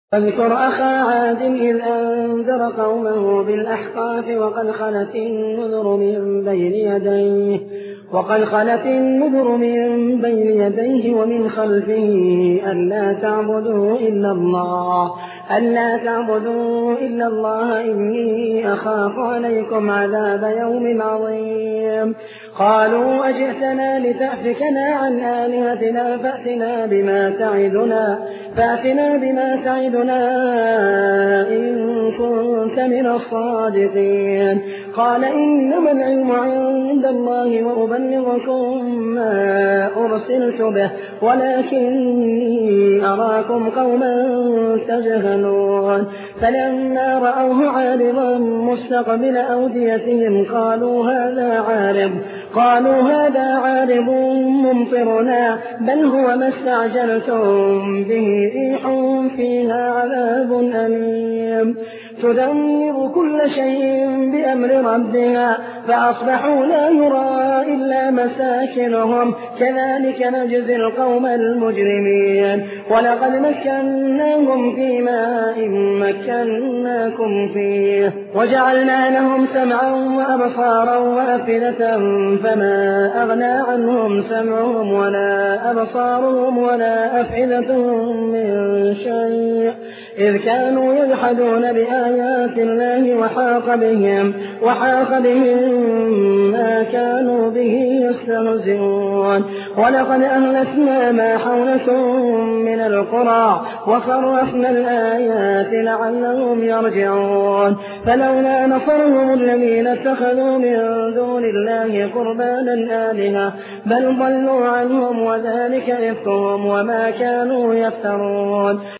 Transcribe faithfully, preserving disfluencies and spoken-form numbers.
واذكر أخا عاد إذ أنذر قومه بالأحقاف وقد خلت النذر من بين يديه وقد خلت النذر من بين يديه ومن خلفه ألا تعبدوا إلا الله ألا تعبدوا إلا الله إني أخاف عليكم عذاب يوم عظيم. قالوا أجئتنا لتأفكنا عن آلهتنا فأتنا بما تعدنا فأتنا بما تعدنا إن كنت من الصادقين. قال إنما العلم عند الله وأبلغكم ما أرسلت به ولكني أراكم قوما تجهلون. فلما رأوه عارضا مستقبل أوديتهم قالوا هذا عارض قالوا هذا عارض ممطرنا بل هو ما استعجلتم به ريح فيها عذاب أليم تدمر كل شيء بأمر ربها فأصبحوا لا يرى إلا مساكنهم كذلك نجزي القوم المجرمين. ولقد مكناهم في ماء مكناكم فيه وجعلنا لهم سمعا وأبصارا وأفئدة فما أغنى عنهم سمعهم ولا أبصارهم ولا أفئدتهم من شيء إذ كانوا يجحدون بآيات الله وحاق بهم وحاق بهم ما كانوا به يستهزئون. ولقد أهلكنا ما حولكم من القرى وصرفنا الآيات لعلهم يرجعون. فلولا نصرهم الذين اتخذوا من دون الله قربانا آلهة بل ضلوا عنهم وذلك إفكهم وما كانوا يفترون.